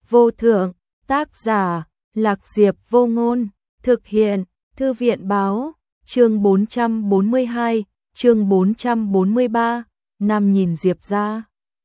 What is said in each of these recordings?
vô thượng, tác giả, Lạc Diệp Vô Ngôn, thực hiện, Thư viện báo, chương 442, chương 443, Nam nhìn Diệp ra.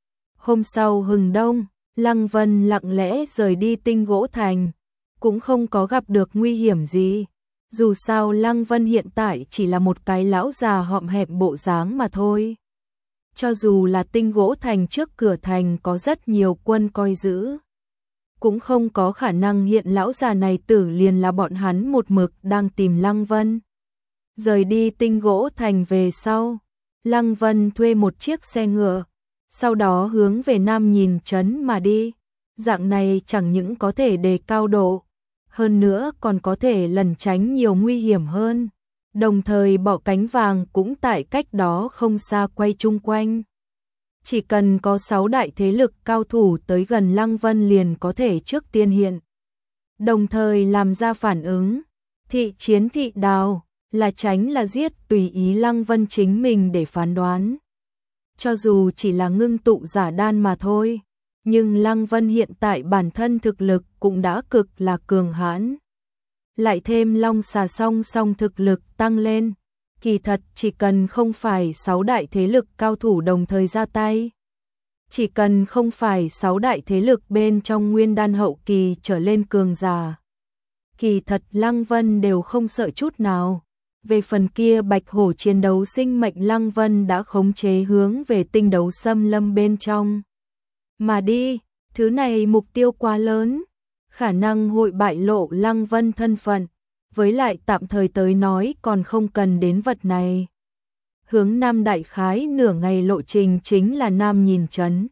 Hôm sau hừng đông, Lăng Vân lặng lẽ rời đi Tinh Gỗ Thành, cũng không có gặp được nguy hiểm gì. Dù sao Lăng Vân hiện tại chỉ là một cái lão già hõm hẹp bộ dáng mà thôi. Cho dù là Tinh Gỗ Thành trước cửa thành có rất nhiều quân coi giữ, cũng không có khả năng hiện lão già này tử liền là bọn hắn một mực đang tìm Lăng Vân. Rời đi Tinh Gỗ Thành về sau, Lăng Vân thuê một chiếc xe ngựa, sau đó hướng về Nam Nhìn Trấn mà đi. Dạng này chẳng những có thể đề cao độ, hơn nữa còn có thể lẩn tránh nhiều nguy hiểm hơn. Đồng thời Bọ Cánh Vàng cũng tại cách đó không xa quay chung quanh. Chỉ cần có 6 đại thế lực cao thủ tới gần Lăng Vân liền có thể trước tiên hiện. Đồng thời làm ra phản ứng, thị chiến thị đào, là tránh là giết tùy ý Lăng Vân chính mình để phán đoán. Cho dù chỉ là ngưng tụ giả đan mà thôi, nhưng Lăng Vân hiện tại bản thân thực lực cũng đã cực là cường hãn. Lại thêm Long Xà song song thực lực tăng lên, kỳ thật chỉ cần không phải 6 đại thế lực cao thủ đồng thời ra tay, chỉ cần không phải 6 đại thế lực bên trong nguyên đan hậu kỳ trở lên cường giả, kỳ thật Lăng Vân đều không sợ chút nào. Về phần kia bạch hổ chiến đấu sinh mệnh, Lăng Vân đã khống chế hướng về tinh đấu xâm lâm bên trong mà đi. Thứ này mục tiêu quá lớn, khả năng hội bại lộ Lăng Vân thân phận, với lại tạm thời tới nói còn không cần đến vật này. Hướng Nam đại khái nửa ngày lộ trình chính là Nam Nhìn Trấn,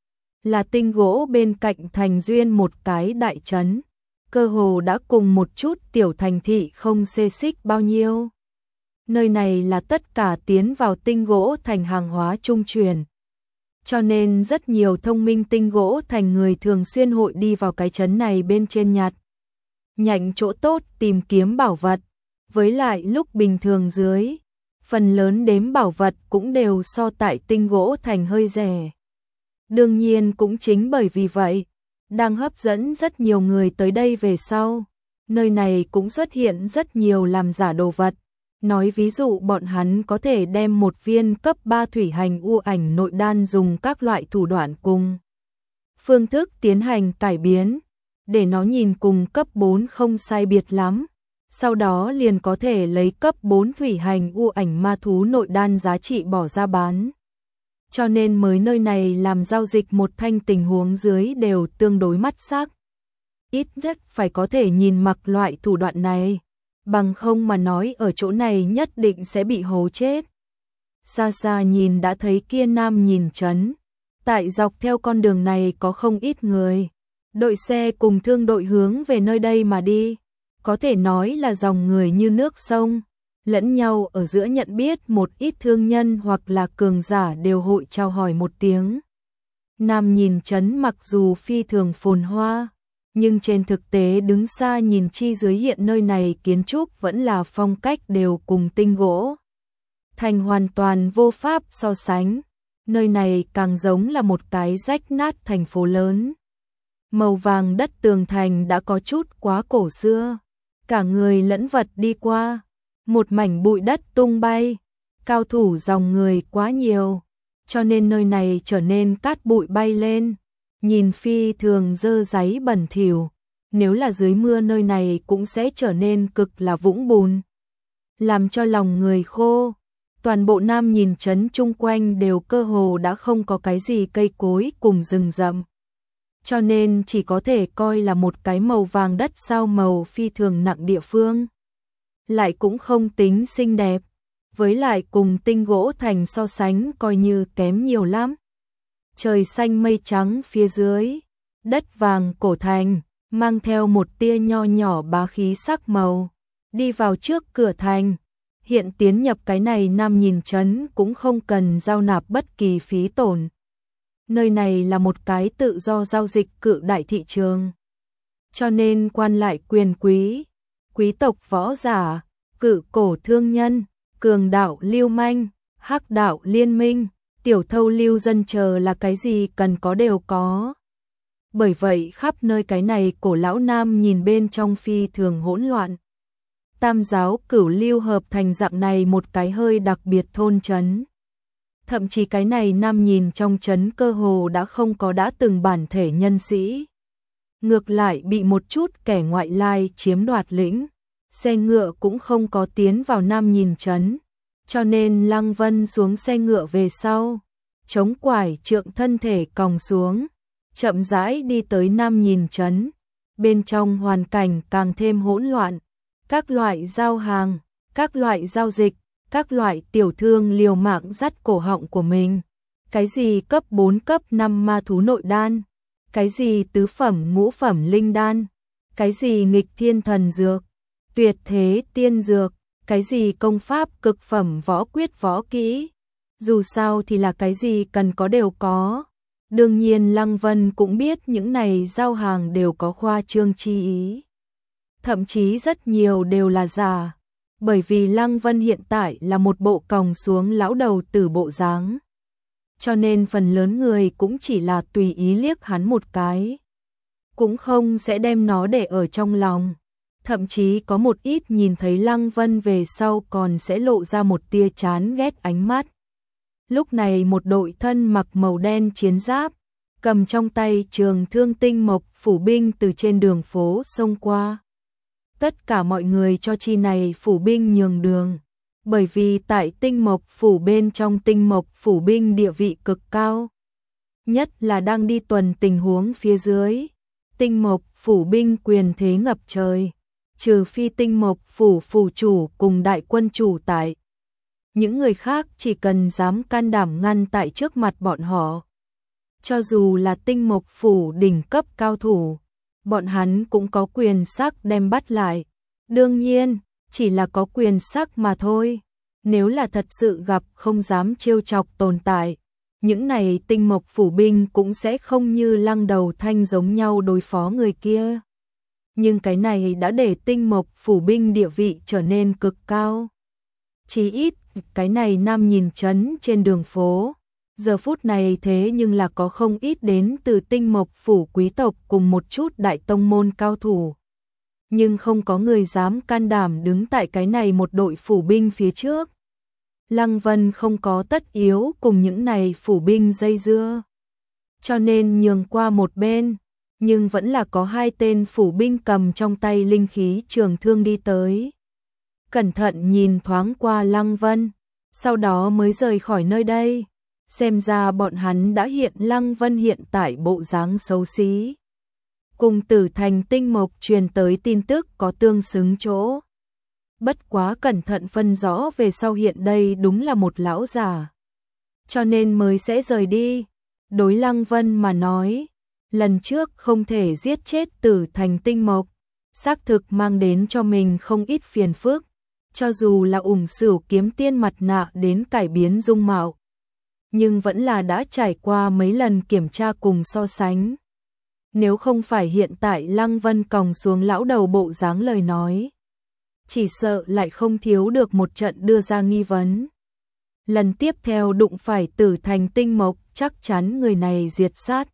là tinh gỗ bên cạnh thành duyên một cái đại trấn, cơ hồ đã cùng một chút tiểu thành thị không xê xích bao nhiêu. Nơi này là tất cả tiến vào Tinh Gỗ Thành hàng hóa trung chuyển, cho nên rất nhiều thông minh Tinh Gỗ Thành người thường xuyên hội đi vào cái trấn này bên trên nhặt nhạnh chỗ tốt, tìm kiếm bảo vật. Với lại lúc bình thường dưới, phần lớn đếm bảo vật cũng đều so tại Tinh Gỗ Thành hơi rẻ. Đương nhiên cũng chính bởi vì vậy, đang hấp dẫn rất nhiều người tới đây về sau, nơi này cũng xuất hiện rất nhiều làm giả đồ vật. Nói ví dụ bọn hắn có thể đem một viên cấp 3 thủy hành u ảnh nội đan dùng các loại thủ đoạn cùng phương thức tiến hành cải biến, để nó nhìn cùng cấp 4 không sai biệt lắm. Sau đó liền có thể lấy cấp 4 thủy hành u ảnh ma thú nội đan giá trị bỏ ra bán. Cho nên mới nơi này làm giao dịch một thanh tình huống dưới đều tương đối mắt sắc. Ít nhất phải có thể nhìn mặc loại thủ đoạn này, bằng không mà nói ở chỗ này nhất định sẽ bị hố chết. Xa xa nhìn đã thấy kia Nam Nhìn Trấn, tại dọc theo con đường này có không ít người, đội xe cùng thương đội hướng về nơi đây mà đi, có thể nói là dòng người như nước sông, lẫn nhau ở giữa nhận biết một ít thương nhân hoặc là cường giả đều hội chào hỏi một tiếng. Nam Nhìn Trấn mặc dù phi thường phồn hoa, nhưng trên thực tế đứng xa nhìn chi dưới hiện nơi này kiến trúc vẫn là phong cách đều cùng Tinh Gỗ Thành hoàn toàn vô pháp so sánh. Nơi này càng giống là một cái rách nát thành phố lớn. Màu vàng đất tường thành đã có chút quá cổ xưa, cả người lẫn vật đi qua, một mảnh bụi đất tung bay, cao thủ dòng người quá nhiều, cho nên nơi này trở nên cát bụi bay lên, nhìn phi thường dơ dáy bẩn thỉu. Nếu là dưới mưa nơi này cũng sẽ trở nên cực là vũng bùn, làm cho lòng người khô. Toàn bộ Nam Nhìn Trấn chung quanh đều cơ hồ đã không có cái gì cây cối cùng rừng rậm, cho nên chỉ có thể coi là một cái màu vàng đất sao màu phi thường nặng địa phương. Lại cũng không tính xinh đẹp, với lại cùng Tinh Gỗ Thành so sánh coi như kém nhiều lắm. Trời xanh mây trắng phía dưới, đất vàng cổ thành, mang theo một tia nho nhỏ bá khí sắc màu. Đi vào trước cửa thành, hiện tiến nhập cái này Nam Nhìn Trấn cũng không cần giao nạp bất kỳ phí tổn. Nơi này là một cái tự do giao dịch cự đại thị trường, cho nên quan lại quyền quý, quý tộc võ giả, cự cổ thương nhân, cường đạo lưu manh, hắc đạo liên minh, tiểu thâu lưu dân chờ là cái gì cần có đều có. Bởi vậy khắp nơi cái này cổ lão nam nhìn bên trong phi thường hỗn loạn. Tam giáo Cửu Lưu hợp thành dạng này một cái hơi đặc biệt thôn trấn. Thậm chí cái này nam nhìn trong trấn cơ hồ đã không có đã từng bản thể nhân sĩ. Ngược lại bị một chút kẻ ngoại lai chiếm đoạt lĩnh. Xe ngựa cũng không có tiến vào nam nhìn trấn. Cho nên Lăng Vân xuống xe ngựa về sau. Chống quải trượng thân thể còng xuống. Chậm rãi đi tới nam nhìn trấn. Bên trong hoàn cảnh càng thêm hỗn loạn. Các loại giao hàng, các loại giao dịch, các loại tiểu thương liều mạng dắt cổ họng của mình. Cái gì cấp 4 cấp 5 ma thú nội đan, cái gì tứ phẩm ngũ phẩm linh đan, cái gì nghịch thiên thần dược, tuyệt thế tiên dược, cái gì công pháp cực phẩm võ quyết võ kỹ. Dù sao thì là cái gì cần có đều có. Đương nhiên Lăng Vân cũng biết những này giao hàng đều có khoa trương chi ý. Thậm chí rất nhiều đều là giả, bởi vì Lăng Vân hiện tại là một bộ còng xuống lão đầu tử bộ dáng. Cho nên phần lớn người cũng chỉ là tùy ý liếc hắn một cái, cũng không sẽ đem nó để ở trong lòng. Thậm chí có một ít nhìn thấy Lăng Vân về sau còn sẽ lộ ra một tia chán ghét ánh mắt. Lúc này một đội thân mặc màu đen chiến giáp, cầm trong tay trường thương tinh mộc phủ binh từ trên đường phố xông qua. Tất cả mọi người cho chi này phủ binh nhường đường, bởi vì tại tinh mộc phủ bên trong tinh mộc phủ binh địa vị cực cao. Nhất là đang đi tuần tình huống phía dưới, tinh mộc phủ binh quyền thế ngập trời, trừ phi tinh mộc phủ phủ chủ cùng đại quân chủ tại. Những người khác chỉ cần dám can đảm ngăn tại trước mặt bọn họ. Cho dù là tinh mộc phủ đỉnh cấp cao thủ, bọn hắn cũng có quyền sắc đem bắt lại. Đương nhiên, chỉ là có quyền sắc mà thôi. Nếu là thật sự gặp không dám trêu chọc tồn tại, những này tinh mộc phủ binh cũng sẽ không như Lăng Đầu Thanh giống nhau đối phó người kia. Nhưng cái này đã để tinh mộc phủ binh địa vị trở nên cực cao. Chí ít, cái này nam nhìn trấn trên đường phố. Giờ phút này thế nhưng là có không ít đến từ tinh mộc phủ quý tộc cùng một chút đại tông môn cao thủ. Nhưng không có người dám can đảm đứng tại cái này một đội phủ binh phía trước. Lăng Vân không có tất yếu cùng những này phủ binh dây dưa. Cho nên nhường qua một bên, nhưng vẫn là có hai tên phủ binh cầm trong tay linh khí trường thương đi tới. Cẩn thận nhìn thoáng qua Lăng Vân, sau đó mới rời khỏi nơi đây. Xem ra bọn hắn đã hiện Lăng Vân hiện tại bộ dáng xấu xí. Cùng Tử Thành tinh mộc truyền tới tin tức có tương xứng chỗ. Bất quá cẩn thận phân rõ về sau hiện đây đúng là một lão già. Cho nên mới sẽ rời đi. Đối Lăng Vân mà nói, lần trước không thể giết chết Tử Thành tinh mộc, xác thực mang đến cho mình không ít phiền phức. Cho dù là Ủng Sửu kiếm tiên mặt nạ đến cải biến dung mạo, nhưng vẫn là đã trải qua mấy lần kiểm tra cùng so sánh. Nếu không phải hiện tại Lăng Vân còng xuống lão đầu bộ dáng lời nói, chỉ sợ lại không thiếu được một trận đưa ra nghi vấn. Lần tiếp theo đụng phải Tử Thành tinh mộc, chắc chắn người này diệt sát.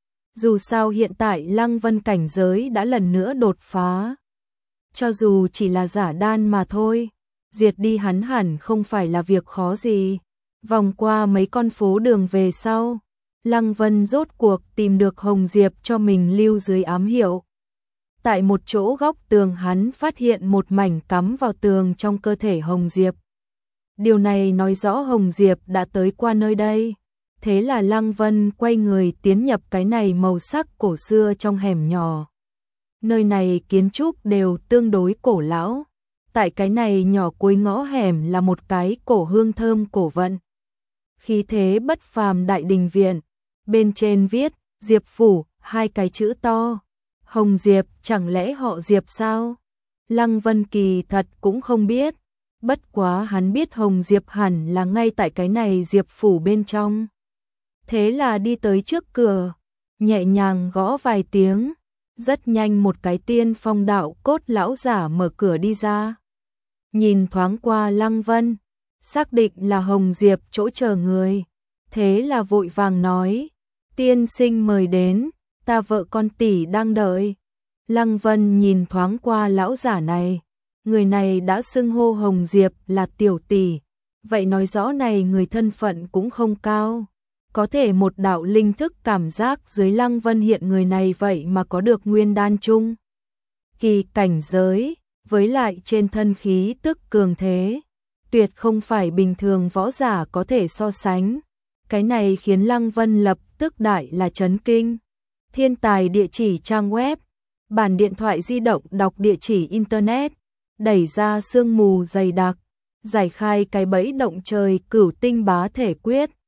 Dù sao hiện tại Lăng Vân cảnh giới đã lần nữa đột phá. Cho dù chỉ là giả đan mà thôi, diệt đi hắn hẳn không phải là việc khó gì. Vòng qua mấy con phố đường về sau, Lăng Vân rốt cuộc tìm được Hồng Diệp cho mình lưu dưới ám hiệu. Tại một chỗ góc tường hắn phát hiện một mảnh cắm vào tường trong cơ thể Hồng Diệp. Điều này nói rõ Hồng Diệp đã tới qua nơi đây. Thế là Lăng Vân quay người tiến nhập cái này màu sắc cổ xưa trong hẻm nhỏ. Nơi này kiến trúc đều tương đối cổ lão. Tại cái này nhỏ cuối ngõ hẻm là một cái cổ hương thơm cổ vận. Khí thế bất phàm đại đình viện. Bên trên viết Diệp Phủ, hai cái chữ to. Hồng Diệp, chẳng lẽ họ Diệp sao? Lăng Vân kỳ thật cũng không biết. Bất quá hắn biết Hồng Diệp hẳn là ngay tại cái này Diệp Phủ bên trong. Thế là đi tới trước cửa, nhẹ nhàng gõ vài tiếng. Rất nhanh một cái tiên phong đạo cốt lão giả mở cửa đi ra. Nhìn thoáng qua Lăng Vân, xác định là Hồng Diệp chỗ chờ người. Thế là vội vàng nói, tiên sinh mời đến, ta vợ con tỷ đang đợi. Lăng Vân nhìn thoáng qua lão giả này, người này đã xưng hô Hồng Diệp là tiểu tỷ, vậy nói rõ này người thân phận cũng không cao. Có thể một đạo linh thức cảm giác dưới Lăng Vân hiện người này vậy mà có được nguyên đan chung kỳ cảnh giới, với lại trên thân khí tức cường thế, tuyệt không phải bình thường võ giả có thể so sánh. Cái này khiến Lăng Vân lập tức đại là chấn kinh. Thiên tài địa chỉ trang web, bản điện thoại di động đọc địa chỉ internet, đẩy ra sương mù dày đặc, giải khai cái bẫy động trời Cửu Tinh Bá Thể Quyết.